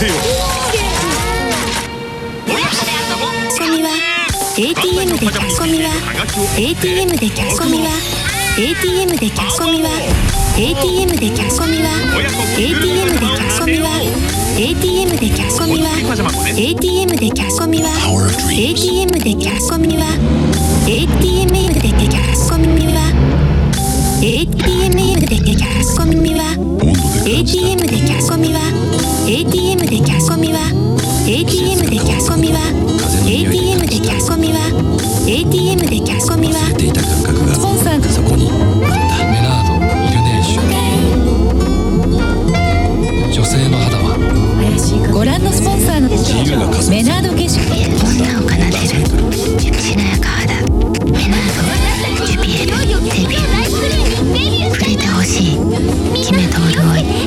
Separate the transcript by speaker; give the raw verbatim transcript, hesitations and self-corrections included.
Speaker 1: せよ。
Speaker 2: キャスコミは エーティーエム でキャスコミは エーティーエム でキャスコミは エーティーエム でキャスコミは エーティーエム でキャスコミは エーティーエム でキャスコミは エーティーエム でキャスコミは エーティーエム でキャスコミは エーティーエム でキャスコミは エーティーエム でキャスコミは エーティーエム でキャスコミは エーティーエム でキャスコミは エーティーエム でキャスコミは エーティーエム でキャスコミは エーティーエム でキャスコミは エーティーエム でキャスコミは
Speaker 3: スポンサーがそこにあったメナードイルネーション。女性の肌はご覧のスポンサーのメナード化粧
Speaker 2: 女を奏でるしなやか肌メナードジュピエルデビュー触れてほしい決めと潤い